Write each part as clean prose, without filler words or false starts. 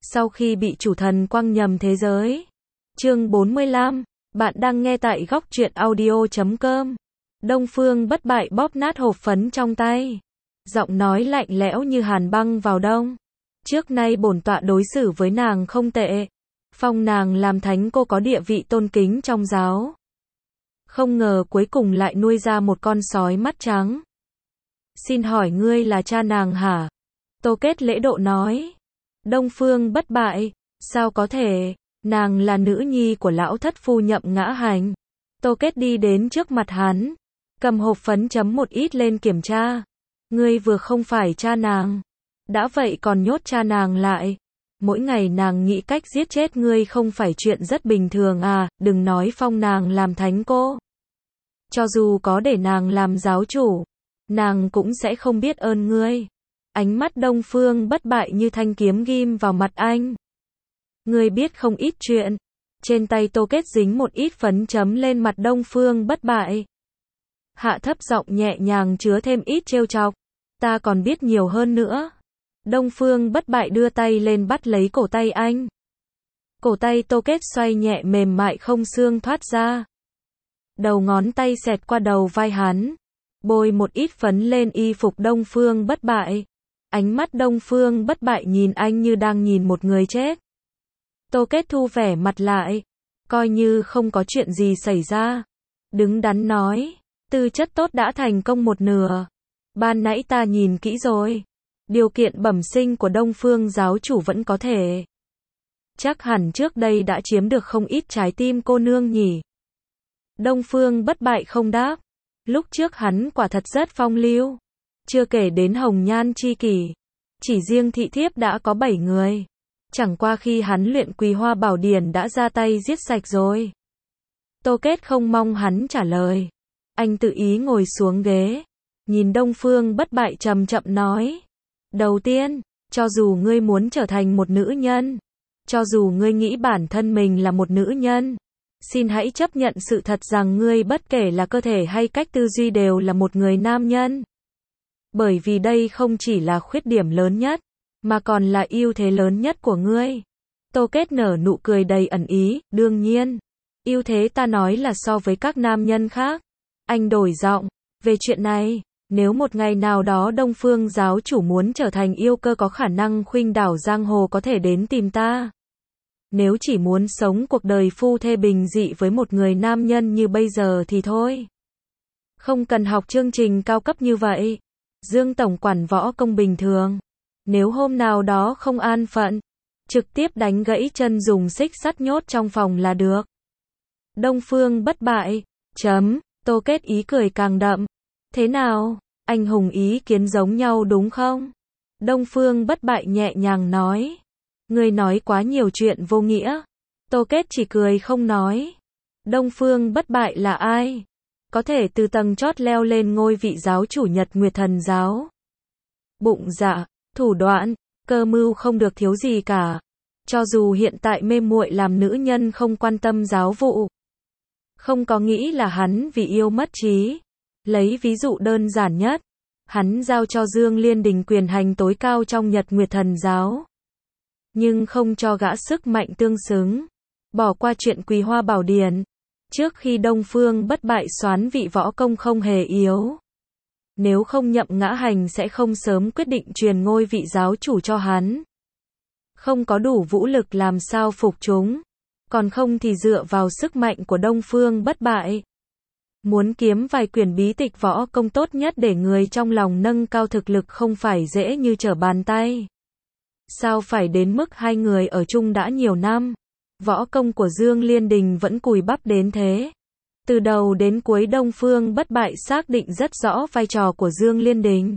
Sau khi bị chủ thần quăng nhầm thế giới. Chương 45, bạn đang nghe tại góc truyện audio.com. Đông Phương Bất Bại bóp nát hộp phấn trong tay. Giọng nói lạnh lẽo như hàn băng vào đông. Trước nay bổn tọa đối xử với nàng không tệ. Phong nàng làm thánh cô có địa vị tôn kính trong giáo. Không ngờ cuối cùng lại nuôi ra một con sói mắt trắng. Xin hỏi ngươi là cha nàng hả? Tô Kết lễ độ nói. Đông Phương Bất Bại, sao có thể, nàng là nữ nhi của lão thất phu Nhậm Ngã Hành. Tô Kết đi đến trước mặt hắn, cầm hộp phấn chấm một ít lên kiểm tra. Ngươi vừa không phải cha nàng, đã vậy còn nhốt cha nàng lại. Mỗi ngày nàng nghĩ cách giết chết ngươi không phải chuyện rất bình thường à, đừng nói phong nàng làm thánh cô. Cho dù có để nàng làm giáo chủ, nàng cũng sẽ không biết ơn ngươi. Ánh mắt Đông Phương Bất Bại như thanh kiếm ghim vào mặt anh. Ngươi biết không ít chuyện. Trên tay Tô Kết dính một ít phấn chấm lên mặt Đông Phương Bất Bại. Hạ thấp giọng nhẹ nhàng chứa thêm ít trêu chọc. Ta còn biết nhiều hơn nữa. Đông Phương Bất Bại đưa tay lên bắt lấy cổ tay anh. Cổ tay Tô Kết xoay nhẹ mềm mại không xương thoát ra. Đầu ngón tay xẹt qua đầu vai hắn. Bôi một ít phấn lên y phục Đông Phương Bất Bại. Ánh mắt Đông Phương Bất Bại nhìn anh như đang nhìn một người chết. Tô Kết thu vẻ mặt lại, coi như không có chuyện gì xảy ra. Đứng đắn nói, tư chất tốt đã thành công một nửa. Ban nãy ta nhìn kỹ rồi. Điều kiện bẩm sinh của Đông Phương giáo chủ vẫn có thể. Chắc hẳn trước đây đã chiếm được không ít trái tim cô nương nhỉ. Đông Phương Bất Bại không đáp. Lúc trước hắn quả thật rất phong lưu. Chưa kể đến hồng nhan chi kỷ. Chỉ riêng thị thiếp đã có 7 người. Chẳng qua khi hắn luyện Quý Hoa Bảo Điển đã ra tay giết sạch rồi. Tô Kết không mong hắn trả lời. Anh tự ý ngồi xuống ghế. Nhìn Đông Phương Bất Bại chậm chậm nói. Đầu tiên, cho dù ngươi muốn trở thành một nữ nhân. Cho dù ngươi nghĩ bản thân mình là một nữ nhân. Xin hãy chấp nhận sự thật rằng ngươi bất kể là cơ thể hay cách tư duy đều là một người nam nhân. Bởi vì đây không chỉ là khuyết điểm lớn nhất, mà còn là ưu thế lớn nhất của ngươi. Tô Kết nở nụ cười đầy ẩn ý, đương nhiên. Ưu thế ta nói là so với các nam nhân khác. Anh đổi giọng, về chuyện này, nếu một ngày nào đó Đông Phương giáo chủ muốn trở thành yêu cơ có khả năng khuynh đảo giang hồ có thể đến tìm ta. Nếu chỉ muốn sống cuộc đời phu thê bình dị với một người nam nhân như bây giờ thì thôi. Không cần học chương trình cao cấp như vậy. Dương tổng quản võ công bình thường. Nếu hôm nào đó không an phận, trực tiếp đánh gãy chân dùng xích sắt nhốt trong phòng là được. Đông Phương Bất Bại, Tô Kết ý cười càng đậm. Thế nào, anh hùng ý kiến giống nhau đúng không? Đông Phương Bất Bại nhẹ nhàng nói. Ngươi nói quá nhiều chuyện vô nghĩa. Tô Kết chỉ cười không nói. Đông Phương Bất Bại là ai? Có thể từ tầng chót leo lên ngôi vị giáo chủ Nhật Nguyệt Thần giáo. Bụng dạ, thủ đoạn, cơ mưu không được thiếu gì cả. Cho dù hiện tại mê muội làm nữ nhân không quan tâm giáo vụ. Không có nghĩ là hắn vì yêu mất trí. Lấy ví dụ đơn giản nhất. Hắn giao cho Dương Liên Đình quyền hành tối cao trong Nhật Nguyệt Thần giáo. Nhưng không cho gã sức mạnh tương xứng. Bỏ qua chuyện Quý Hoa Bảo Điển. Trước khi Đông Phương Bất Bại soán vị võ công không hề yếu. Nếu không Nhậm Ngã Hành sẽ không sớm quyết định truyền ngôi vị giáo chủ cho hắn. Không có đủ vũ lực làm sao phục chúng. Còn không thì dựa vào sức mạnh của Đông Phương Bất Bại. Muốn kiếm vài quyển bí tịch võ công tốt nhất để người trong lòng nâng cao thực lực không phải dễ như trở bàn tay. Sao phải đến mức hai người ở chung đã nhiều năm. Võ công của Dương Liên Đình vẫn cùi bắp đến thế. Từ đầu đến cuối Đông Phương Bất Bại xác định rất rõ vai trò của Dương Liên Đình.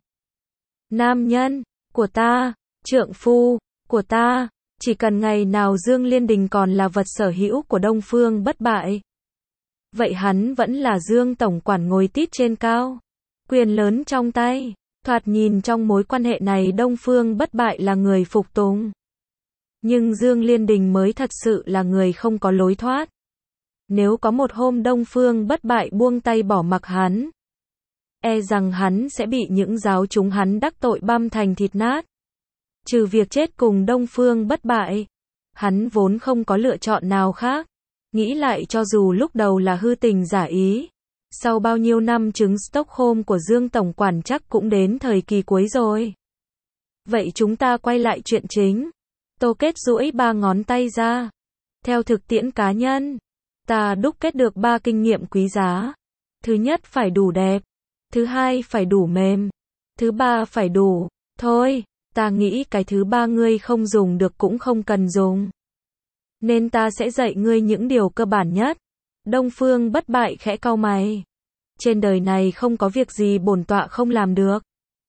Nam nhân của ta, trượng phu của ta, chỉ cần ngày nào Dương Liên Đình còn là vật sở hữu của Đông Phương Bất Bại. Vậy hắn vẫn là Dương tổng quản ngồi tít trên cao. Quyền lớn trong tay. Thoạt nhìn trong mối quan hệ này Đông Phương Bất Bại là người phục tùng. Nhưng Dương Liên Đình mới thật sự là người không có lối thoát. Nếu có một hôm Đông Phương Bất Bại buông tay bỏ mặc hắn, e rằng hắn sẽ bị những giáo chúng hắn đắc tội băm thành thịt nát. Trừ việc chết cùng Đông Phương Bất Bại, hắn vốn không có lựa chọn nào khác. Nghĩ lại cho dù lúc đầu là hư tình giả ý, sau bao nhiêu năm chứng Stockholm của Dương Tổng Quản chắc cũng đến thời kỳ cuối rồi. Vậy chúng ta quay lại chuyện chính. Tô Kết duỗi 3 ngón tay ra. Theo thực tiễn cá nhân, ta đúc kết được 3 kinh nghiệm quý giá. Thứ nhất phải đủ đẹp. Thứ hai phải đủ mềm. Thứ ba phải đủ. Thôi, ta nghĩ cái thứ ba ngươi không dùng được cũng không cần dùng. Nên ta sẽ dạy ngươi những điều cơ bản nhất. Đông Phương Bất Bại khẽ cau mày. Trên đời này không có việc gì bổn tọa không làm được.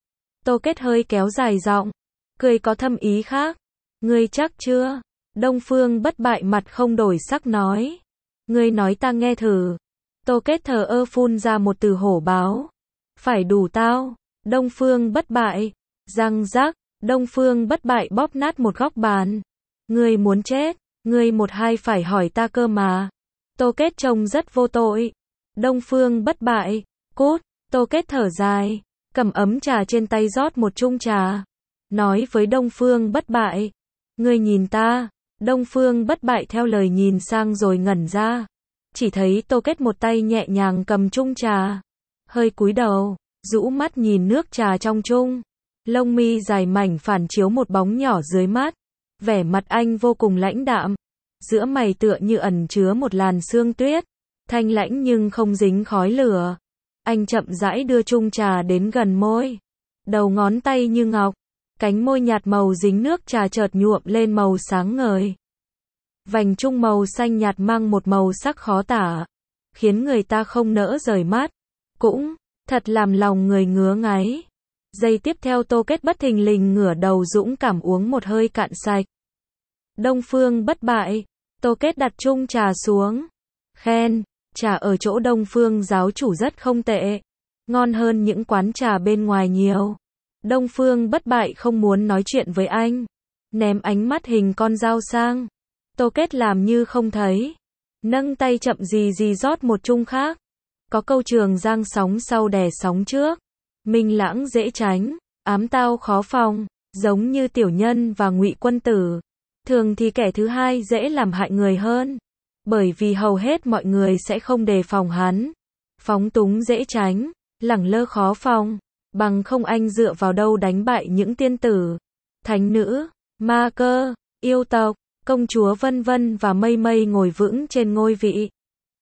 Tô Kết hơi kéo dài giọng, cười có thâm ý khác. Ngươi chắc chưa? Đông Phương Bất Bại mặt không đổi sắc nói. Ngươi nói ta nghe thử. Tô Kết thờ ơ phun ra một từ hổ báo. Phải đủ tao. Đông Phương Bất Bại. Răng rắc, Đông Phương Bất Bại bóp nát một góc bàn. Ngươi muốn chết, ngươi một hai phải hỏi ta cơ mà. Tô Kết trông rất vô tội. Đông Phương Bất Bại, cút. Tô Kết thở dài, cầm ấm trà trên tay rót một chung trà. Nói với Đông Phương Bất Bại. Ngươi nhìn ta. Đông Phương Bất Bại theo lời nhìn sang rồi ngẩn ra. Chỉ thấy Tô Kết một tay nhẹ nhàng cầm chung trà. Hơi cúi đầu, rũ mắt nhìn nước trà trong chung. Lông mi dài mảnh phản chiếu một bóng nhỏ dưới mắt. Vẻ mặt anh vô cùng lãnh đạm. Giữa mày tựa như ẩn chứa một làn sương tuyết. Thanh lãnh nhưng không dính khói lửa. Anh chậm rãi đưa chung trà đến gần môi. Đầu ngón tay như ngọc. Cánh môi nhạt màu dính nước trà chợt nhuộm lên màu sáng ngời. Vành chung màu xanh nhạt mang một màu sắc khó tả. Khiến người ta không nỡ rời mắt. Cũng, thật làm lòng người ngứa ngáy. Giây tiếp theo Tô Kết bất thình lình ngửa đầu dũng cảm uống một hơi cạn sạch. Đông Phương Bất Bại. Tô Kết đặt chung trà xuống. Khen, trà ở chỗ Đông Phương giáo chủ rất không tệ. Ngon hơn những quán trà bên ngoài nhiều. Đông Phương Bất Bại không muốn nói chuyện với anh. Ném ánh mắt hình con dao sang. Tô Kết làm như không thấy. Nâng tay chậm gì gì rót một chung khác. Có câu Trường Giang sóng sau đè sóng trước. Minh Lãng dễ tránh, ám tao khó phòng. Giống như tiểu nhân và Ngụy Quân Tử. Thường thì kẻ thứ hai dễ làm hại người hơn. Bởi vì hầu hết mọi người sẽ không đề phòng hắn. Phóng túng dễ tránh, lẳng lơ khó phòng. Bằng không anh dựa vào đâu đánh bại những tiên tử, thánh nữ, ma cơ, yêu tộc, công chúa vân vân và mây mây ngồi vững trên ngôi vị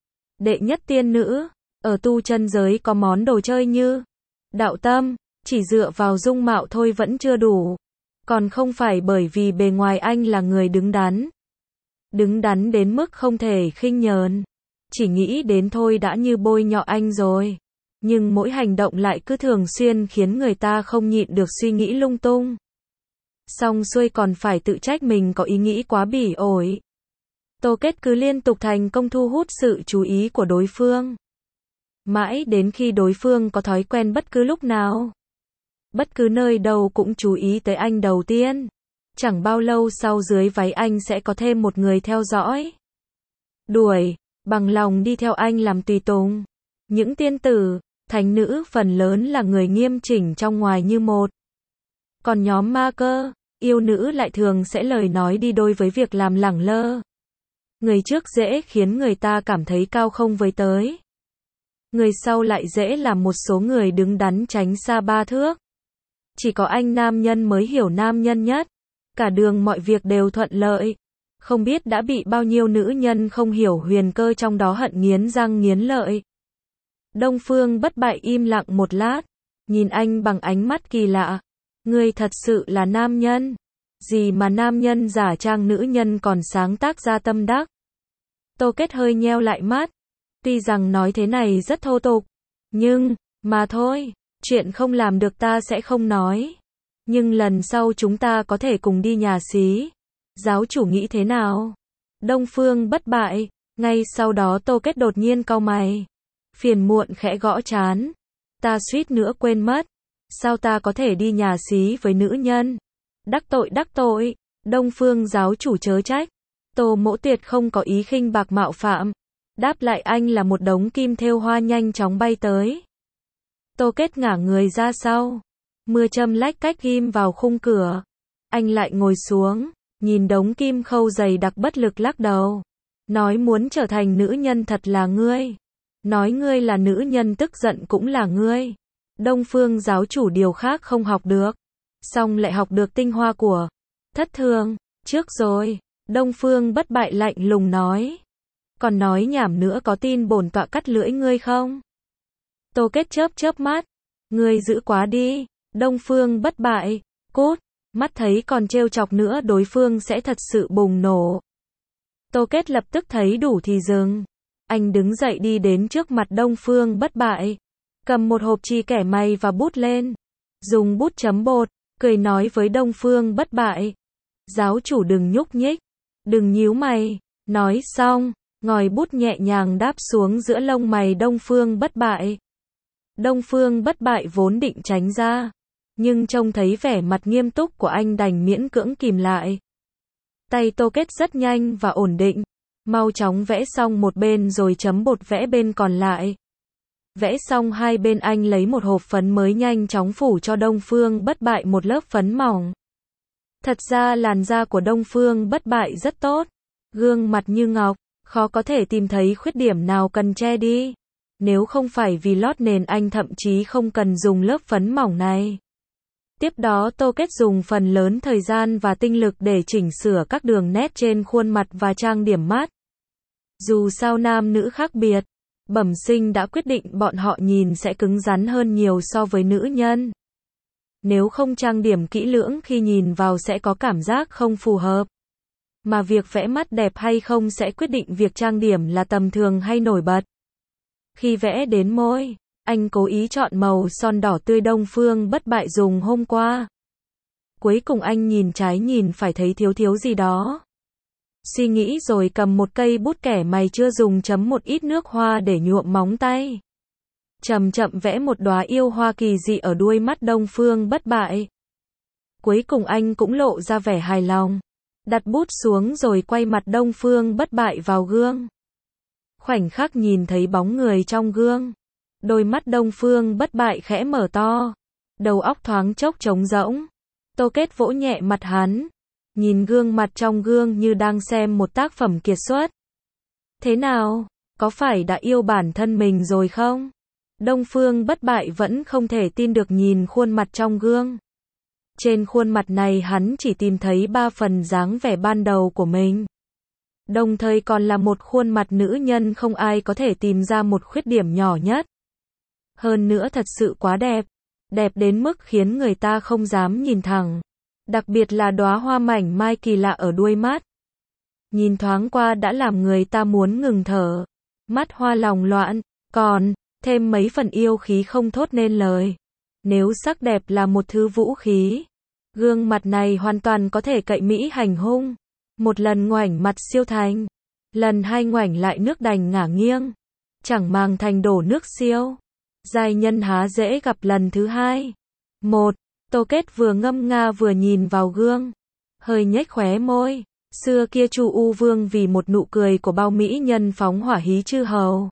đệ nhất tiên nữ. Ở tu chân giới có món đồ chơi như đạo tâm, chỉ dựa vào dung mạo thôi vẫn chưa đủ. Còn không phải bởi vì bề ngoài anh là người đứng đắn. Đứng đắn đến mức không thể khinh nhờn. Chỉ nghĩ đến thôi đã như bôi nhọ anh rồi. Nhưng mỗi hành động lại cứ thường xuyên khiến người ta không nhịn được suy nghĩ lung tung. Xong xuôi còn phải tự trách mình có ý nghĩ quá bỉ ổi. Tô Kết cứ liên tục thành công thu hút sự chú ý của đối phương. Mãi đến khi đối phương có thói quen bất cứ lúc nào, bất cứ nơi đâu cũng chú ý tới anh đầu tiên. Chẳng bao lâu sau dưới váy anh sẽ có thêm một người theo dõi. Đuổi, bằng lòng đi theo anh làm tùy tùng. Những tiên tử, thánh nữ phần lớn là người nghiêm chỉnh trong ngoài như một. Còn nhóm ma cơ, yêu nữ lại thường sẽ lời nói đi đôi với việc làm lẳng lơ. Người trước dễ khiến người ta cảm thấy cao không với tới. Người sau lại dễ làm một số người đứng đắn tránh xa 3 thước. Chỉ có anh nam nhân mới hiểu nam nhân nhất. Cả đường mọi việc đều thuận lợi. Không biết đã bị bao nhiêu nữ nhân không hiểu huyền cơ trong đó hận nghiến răng nghiến lợi. Đông Phương Bất Bại im lặng một lát. Nhìn anh bằng ánh mắt kỳ lạ. Ngươi thật sự là nam nhân. Gì mà nam nhân giả trang nữ nhân còn sáng tác ra tâm đắc. Tô Kết hơi nheo lại mắt. Tuy rằng nói thế này rất thô tục. Nhưng, mà thôi. Chuyện không làm được ta sẽ không nói. Nhưng lần sau chúng ta có thể cùng đi nhà xí. Giáo chủ nghĩ thế nào? Đông Phương Bất Bại. Ngay sau đó Tô Kết đột nhiên cau mày. Phiền muộn khẽ gõ trán. Ta suýt nữa quên mất. Sao ta có thể đi nhà xí với nữ nhân? Đắc tội. Đông Phương giáo chủ chớ trách. Tô Mỗ Tuyệt không có ý khinh bạc mạo phạm. Đáp lại anh là một đống kim thêu hoa nhanh chóng bay tới. Tô Kết ngả người ra sau. Mưa châm lách cách ghim vào khung cửa. Anh lại ngồi xuống, nhìn đống kim khâu dày đặc bất lực lắc đầu. Nói muốn trở thành nữ nhân thật là ngươi. Nói ngươi là nữ nhân tức giận cũng là ngươi. Đông Phương giáo chủ điều khác không học được. Xong lại học được tinh hoa của thất thường. Trước rồi, Đông Phương bất bại lạnh lùng nói. Còn nói nhảm nữa, có tin bổn tọa cắt lưỡi ngươi không? Tô Kết chớp chớp mắt. Ngươi dữ quá đi. Đông Phương bất bại, cút. Mắt thấy còn trêu chọc nữa đối phương sẽ thật sự bùng nổ. Tô Kết lập tức thấy đủ thì dừng. Anh đứng dậy đi đến trước mặt Đông Phương bất bại. Cầm một hộp chi kẻ may và bút lên. Dùng bút chấm bột, cười nói với Đông Phương bất bại. Giáo chủ đừng nhúc nhích. Đừng nhíu mày. Nói xong, ngòi bút nhẹ nhàng đáp xuống giữa lông mày Đông Phương bất bại. Đông Phương bất bại vốn định tránh ra. Nhưng trông thấy vẻ mặt nghiêm túc của anh đành miễn cưỡng kìm lại. Tay Tô Kết rất nhanh và ổn định. Mau chóng vẽ xong một bên rồi chấm bột vẽ bên còn lại. Vẽ xong hai bên anh lấy một hộp phấn mới nhanh chóng phủ cho Đông Phương bất bại một lớp phấn mỏng. Thật ra làn da của Đông Phương bất bại rất tốt. Gương mặt như ngọc, khó có thể tìm thấy khuyết điểm nào cần che đi. Nếu không phải vì lót nền anh thậm chí không cần dùng lớp phấn mỏng này. Tiếp đó Tô Kết dùng phần lớn thời gian và tinh lực để chỉnh sửa các đường nét trên khuôn mặt và trang điểm mắt. Dù sao nam nữ khác biệt, bẩm sinh đã quyết định bọn họ nhìn sẽ cứng rắn hơn nhiều so với nữ nhân. Nếu không trang điểm kỹ lưỡng khi nhìn vào sẽ có cảm giác không phù hợp. Mà việc vẽ mắt đẹp hay không sẽ quyết định việc trang điểm là tầm thường hay nổi bật. Khi vẽ đến môi, anh cố ý chọn màu son đỏ tươi Đông Phương bất bại dùng hôm qua. Cuối cùng anh nhìn trái nhìn phải thấy thiếu gì đó. Suy nghĩ rồi cầm một cây bút kẻ mày chưa dùng chấm một ít nước hoa để nhuộm móng tay. Chậm chậm vẽ một đóa yêu hoa kỳ dị ở đuôi mắt Đông Phương bất bại. Cuối cùng anh cũng lộ ra vẻ hài lòng. Đặt bút xuống rồi quay mặt Đông Phương bất bại vào gương. Khoảnh khắc nhìn thấy bóng người trong gương. Đôi mắt Đông Phương bất bại khẽ mở to. Đầu óc thoáng chốc trống rỗng. Tô Kết vỗ nhẹ mặt hắn. Nhìn gương mặt trong gương như đang xem một tác phẩm kiệt xuất. Thế nào? Có phải đã yêu bản thân mình rồi không? Đông Phương bất bại vẫn không thể tin được nhìn khuôn mặt trong gương. Trên khuôn mặt này hắn chỉ tìm thấy 3 phần dáng vẻ ban đầu của mình. Đồng thời còn là một khuôn mặt nữ nhân không ai có thể tìm ra một khuyết điểm nhỏ nhất. Hơn nữa thật sự quá đẹp. Đẹp đến mức khiến người ta không dám nhìn thẳng. Đặc biệt là đóa hoa mảnh mai kỳ lạ ở đuôi mắt. Nhìn thoáng qua đã làm người ta muốn ngừng thở. Mắt hoa lòng loạn, còn thêm mấy phần yêu khí không thốt nên lời. Nếu sắc đẹp là một thứ vũ khí, gương mặt này hoàn toàn có thể cậy mỹ hành hung. Một lần ngoảnh mặt siêu thành, lần hai ngoảnh lại nước đành ngả nghiêng, chẳng màng thành đổ nước siêu. Giai nhân há dễ gặp lần thứ hai. Tô Kết vừa ngâm nga vừa nhìn vào gương, hơi nhếch khóe môi. Xưa kia Chu U Vương vì một nụ cười của bao mỹ nhân phóng hỏa hí chư hầu.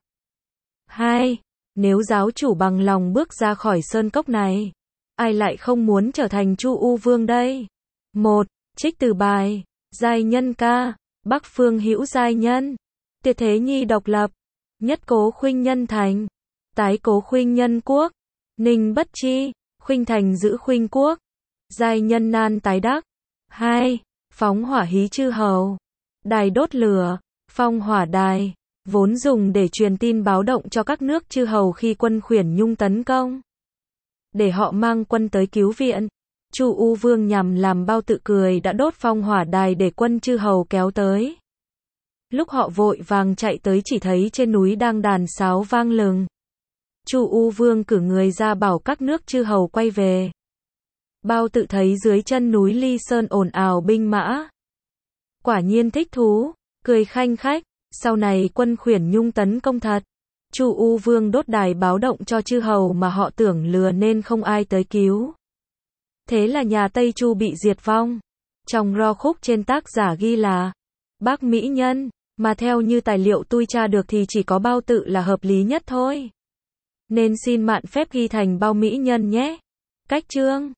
2. Nếu giáo chủ bằng lòng bước ra khỏi sơn cốc này, ai lại không muốn trở thành Chu U Vương đây? 1. Trích từ bài Giai nhân ca. Bắc phương hữu giai nhân, tuyệt thế nhi độc lập, nhất cố khuynh nhân thành, tái cố khuynh nhân quốc, ninh bất chi, khuynh thành giữ khuynh quốc, giai nhân nan tái đắc. 2. Phóng hỏa hí chư hầu. Đài đốt lửa, phong hỏa đài, vốn dùng để truyền tin báo động cho các nước chư hầu khi quân Khuyển Nhung tấn công, để họ mang quân tới cứu viện. Chu U Vương nhằm làm bao tự cười đã đốt phong hỏa đài để quân chư hầu kéo tới. Lúc họ vội vàng chạy tới chỉ thấy trên núi đang đàn sáo vang lừng. Chu U Vương cử người ra bảo các nước chư hầu quay về. Bao tự thấy dưới chân núi Ly Sơn ồn ào binh mã. Quả nhiên thích thú, cười khanh khách, sau này quân Khuyển Nhung tấn công thật. Chu U Vương đốt đài báo động cho chư hầu mà họ tưởng lừa nên không ai tới cứu. Thế là nhà Tây Chu bị diệt vong. Trong ro khúc trên tác giả ghi là Bác mỹ nhân, mà theo như tài liệu tôi tra được thì chỉ có bao tự là hợp lý nhất thôi. Nên xin mạn phép ghi thành bao mỹ nhân nhé. Cách chương